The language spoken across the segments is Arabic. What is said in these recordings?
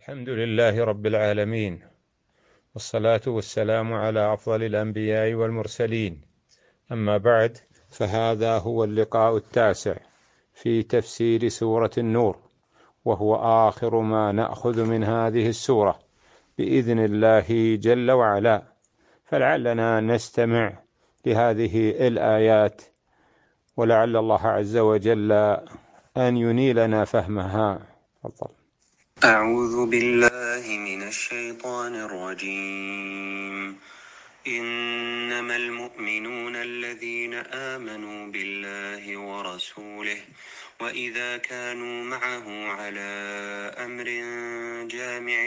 الحمد لله رب العالمين، والصلاة والسلام على أفضل الأنبياء والمرسلين. أما بعد، فهذا هو اللقاء التاسع في تفسير سورة النور، وهو آخر ما نأخذ من هذه السورة بإذن الله جل وعلا. فلعلنا نستمع لهذه الآيات، ولعل الله عز وجل أن ينيلنا فهمها. تفضل. أعوذ بالله من الشيطان الرجيم. إنما المؤمنون الذين آمنوا بالله ورسوله وإذا كانوا معه على أمر جامع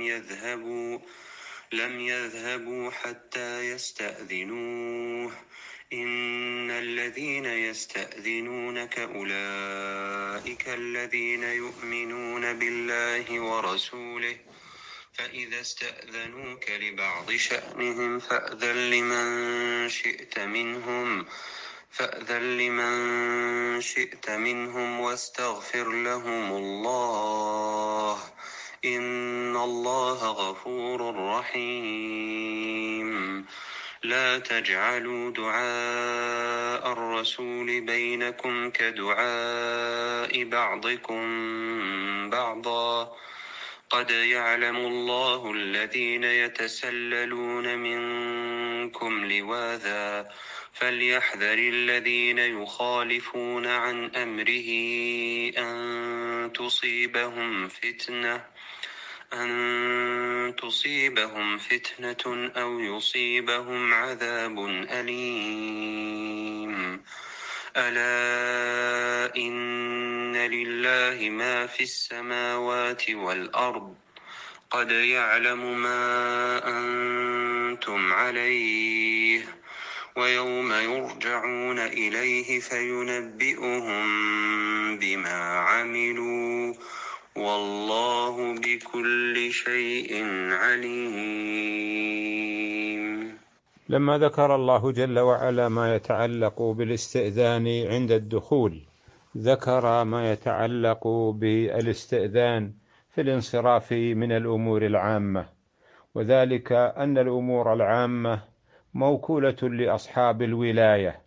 لم يذهبوا حتى يستأذنوه. إن الذين يستأذنونك أولئك الذين يؤمنون بالله ورسوله، فإذا استأذنوك لبعض شأنهم فأذن لمن شئت منهم واستغفر لهم الله، إن الله غفور رحيم. لا تجعلوا دعاء الرسول بينكم كدعاء بعضكم بعضا، قد يعلم الله الذين يتسللون منكم لواذا، فليحذر الذين يخالفون عن أمره أن تصيبهم فتنة أو يصيبهم عذاب أليم. ألا إن لله ما في السماوات والأرض، قد يعلم ما أنتم عليه، ويوم يرجعون إليه فينبئهم بما عملوا، والله بكل شيء عليم. لما ذكر الله جل وعلا ما يتعلق بالاستئذان عند الدخول، ذكر ما يتعلق بالاستئذان في الانصراف من الأمور العامة، وذلك أن الأمور العامة موكولة لأصحاب الولاية،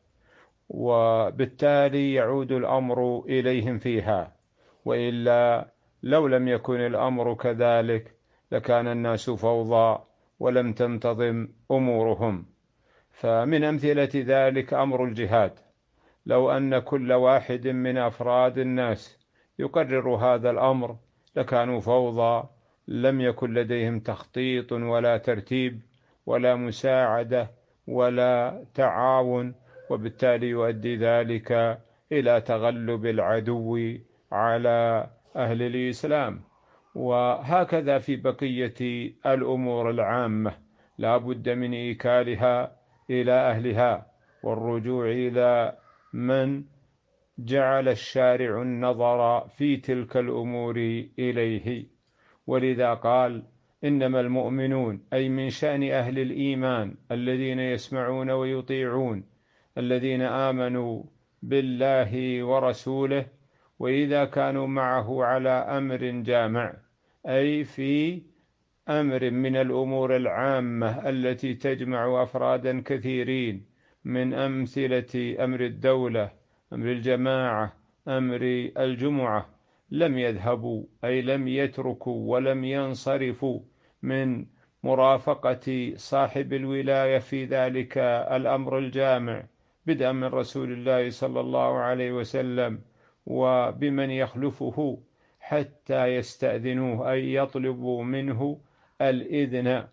وبالتالي يعود الأمر إليهم فيها، وإلا لو لم يكن الأمر كذلك لكان الناس فوضى ولم تنتظم أمورهم. فمن أمثلة ذلك أمر الجهاد، لو أن كل واحد من أفراد الناس يقرر هذا الأمر لكانوا فوضى، لم يكن لديهم تخطيط ولا ترتيب ولا مساعدة ولا تعاون، وبالتالي يؤدي ذلك إلى تغلب العدو على أهل الإسلام. وهكذا في بقية الأمور العامة لا بد من إيكالها إلى أهلها والرجوع إلى من جعل الشارع النظر في تلك الأمور إليه. ولذا قال إنما المؤمنون، أي من شأن أهل الإيمان الذين يسمعون ويطيعون، الذين آمنوا بالله ورسوله وإذا كانوا معه على أمر جامع، أي في أمر من الأمور العامة التي تجمع أفرادا كثيرين، من أمثلة أمر الدولة، أمر الجماعة، أمر الجمعة، لم يذهبوا أي لم يتركوا ولم ينصرفوا من مرافقة صاحب الولاية في ذلك الأمر الجامع، بدءا من رسول الله صلى الله عليه وسلم وبمن يخلفه، حتى يستأذنوه أي يطلبوا منه الإذن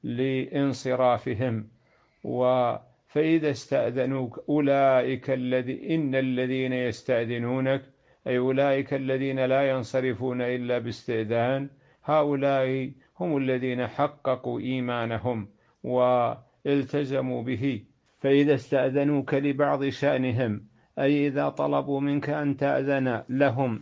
لانصرافهم. فإذا استأذنوك أولئك إن الذين يستأذنونك، أي أولئك الذين لا ينصرفون إلا باستئذان، هؤلاء هم الذين حققوا إيمانهم والتزموا به. فإذا استأذنوك لبعض شأنهم، أي إذا طلبوا منك أن تأذن لهم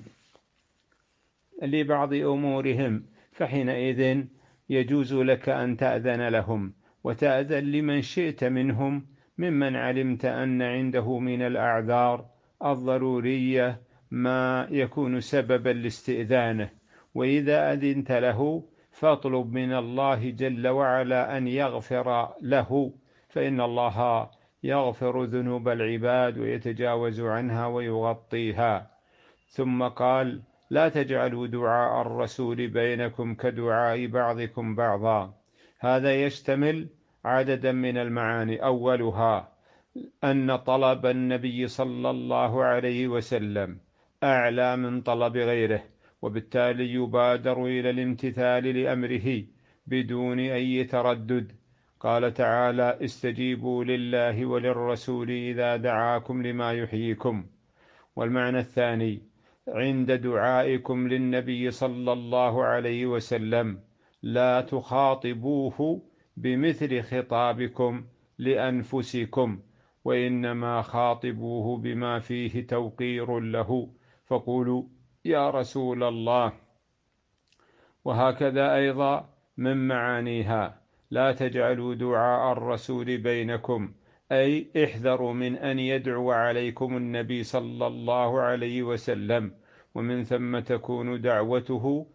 لبعض أمورهم، فحينئذ يجوز لك أن تأذن لهم، وتأذن لمن شئت منهم ممن علمت أن عنده من الأعذار الضرورية ما يكون سببا لاستئذانه. وإذا أذنت له فاطلب من الله جل وعلا أن يغفر له، فإن الله يغفر ذنوب العباد ويتجاوز عنها ويغطيها. ثم قال: لا تجعلوا دعاء الرسول بينكم كدعاء بعضكم بعضا. هذا يشتمل عددا من المعاني، أولها أن طلب النبي صلى الله عليه وسلم أعلى من طلب غيره، وبالتالي يبادر إلى الامتثال لأمره بدون أي تردد. قال تعالى: استجيبوا لله وللرسول إذا دعاكم لما يحييكم. والمعنى الثاني: عند دعائكم للنبي صلى الله عليه وسلم لا تخاطبوه بمثل خطابكم لأنفسكم، وإنما خاطبوه بما فيه توقير له، فقولوا: يا رسول الله. وهكذا أيضا من معانيها: لا تجعلوا دعاء الرسول بينكم، أي احذروا من أن يدعو عليكم النبي صلى الله عليه وسلم، ومن ثم تكون دعوته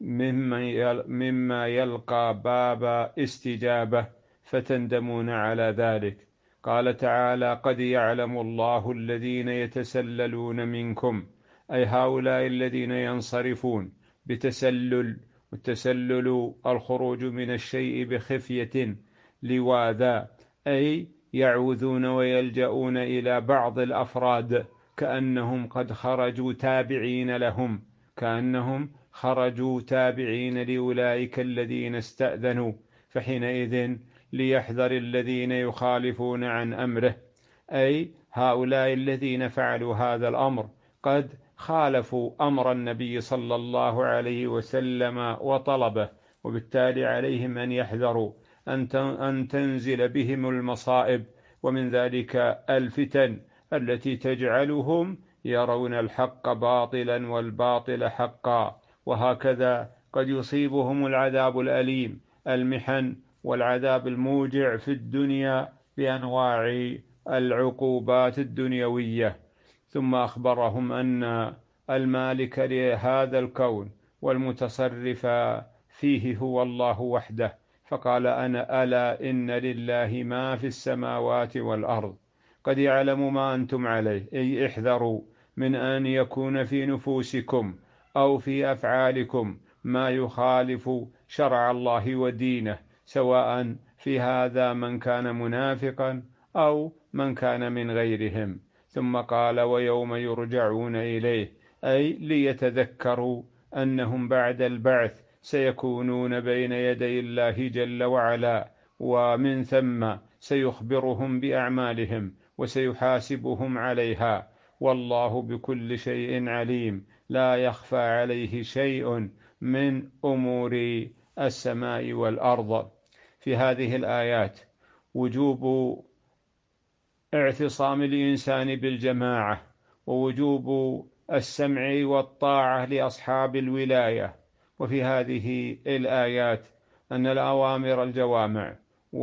مما يلقى باب استجابة فتندمون على ذلك. قال تعالى: قد يعلم الله الذين يتسللون منكم، أي هؤلاء الذين ينصرفون بتسلل، والتسلل الخروج من الشيء بخفية لواذا، أي يعوذون ويلجؤون إلى بعض الأفراد كأنهم قد خرجوا تابعين لهم، كأنهم خرجوا تابعين لأولئك الذين استأذنوا، فحينئذ ليحذر الذين يخالفون عن أمره، أي هؤلاء الذين فعلوا هذا الأمر قد خالفوا أمر النبي صلى الله عليه وسلم وطلبه، وبالتالي عليهم أن يحذروا أن تنزل بهم المصائب، ومن ذلك الفتن التي تجعلهم يرون الحق باطلا والباطل حقا. وهكذا قد يصيبهم العذاب الأليم، المحن والعذاب الموجع في الدنيا بأنواع العقوبات الدنيوية. ثم أخبرهم أن المالك لهذا الكون والمتصرف فيه هو الله وحده، فقال: ألا إن لله ما في السماوات والأرض، قد يعلم ما أنتم عليه، أي احذروا من أن يكون في نفوسكم أو في أفعالكم ما يخالف شرع الله ودينه، سواء في هذا من كان منافقا أو من كان من غيرهم. ثم قال: ويوم يرجعون إليه، أي ليتذكروا أنهم بعد البعث سيكونون بين يدي الله جل وعلا، ومن ثم سيخبرهم بأعمالهم وسيحاسبهم عليها، والله بكل شيء عليم، لا يخفى عليه شيء من أمور السماء والأرض. في هذه الآيات وجوب اعتصام الإنسان بالجماعة، ووجوب السمع والطاعة لأصحاب الولاية. وفي هذه الآيات أن الأوامر الجوامع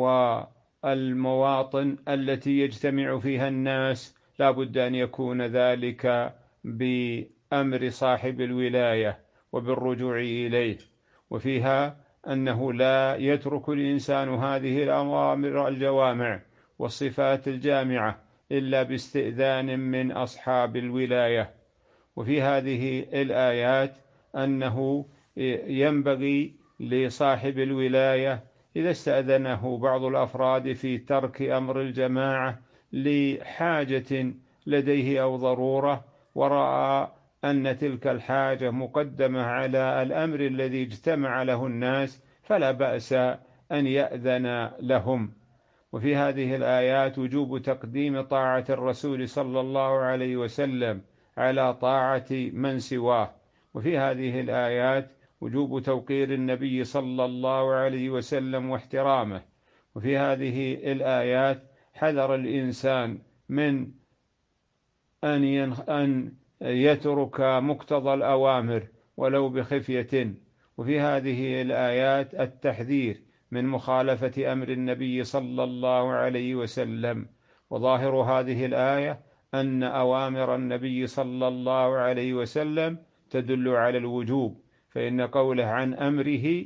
والمواطن التي يجتمع فيها الناس لا بد أن يكون ذلك بأمر صاحب الولاية وبالرجوع إليه. وفيها أنه لا يترك الإنسان هذه الأوامر الجوامع والصفات الجامعة إلا باستئذان من أصحاب الولاية. وفي هذه الآيات أنه ينبغي لصاحب الولاية إذا استأذنه بعض الأفراد في ترك أمر الجماعة لحاجة لديه أو ضرورة، ورأى أن تلك الحاجة مقدمة على الأمر الذي اجتمع له الناس، فلا بأس أن يأذن لهم. وفي هذه الآيات وجوب تقديم طاعة الرسول صلى الله عليه وسلم على طاعة من سواه. وفي هذه الآيات وجوب توقير النبي صلى الله عليه وسلم واحترامه. وفي هذه الآيات حذر الإنسان من أن يترك مقتضى الأوامر ولو بخفية. وفي هذه الآيات التحذير من مخالفة أمر النبي صلى الله عليه وسلم. وظاهر هذه الآية أن أوامر النبي صلى الله عليه وسلم تدل على الوجوب، فإن قوله عن أمره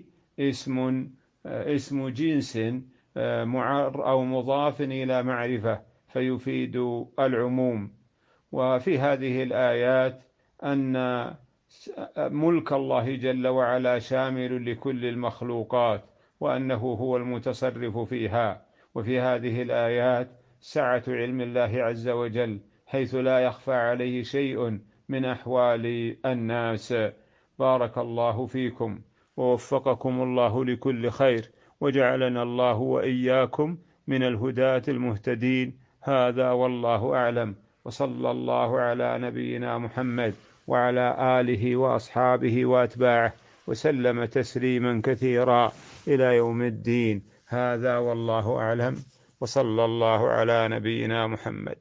اسم جنس أو مضاف إلى معرفة فيفيد العموم. وفي هذه الآيات أن ملك الله جل وعلا شامل لكل المخلوقات، وأنه هو المتصرف فيها. وفي هذه الآيات سعة علم الله عز وجل، حيث لا يخفى عليه شيء من أحوال الناس. بارك الله فيكم ووفقكم الله لكل خير، وجعلنا الله وإياكم من الهداة المهتدين. هذا والله أعلم، وصلى الله على نبينا محمد وعلى آله وأصحابه وأتباعه وسلم تسليما كثيرا إلى يوم الدين. هذا والله أعلم، وصلى الله على نبينا محمد.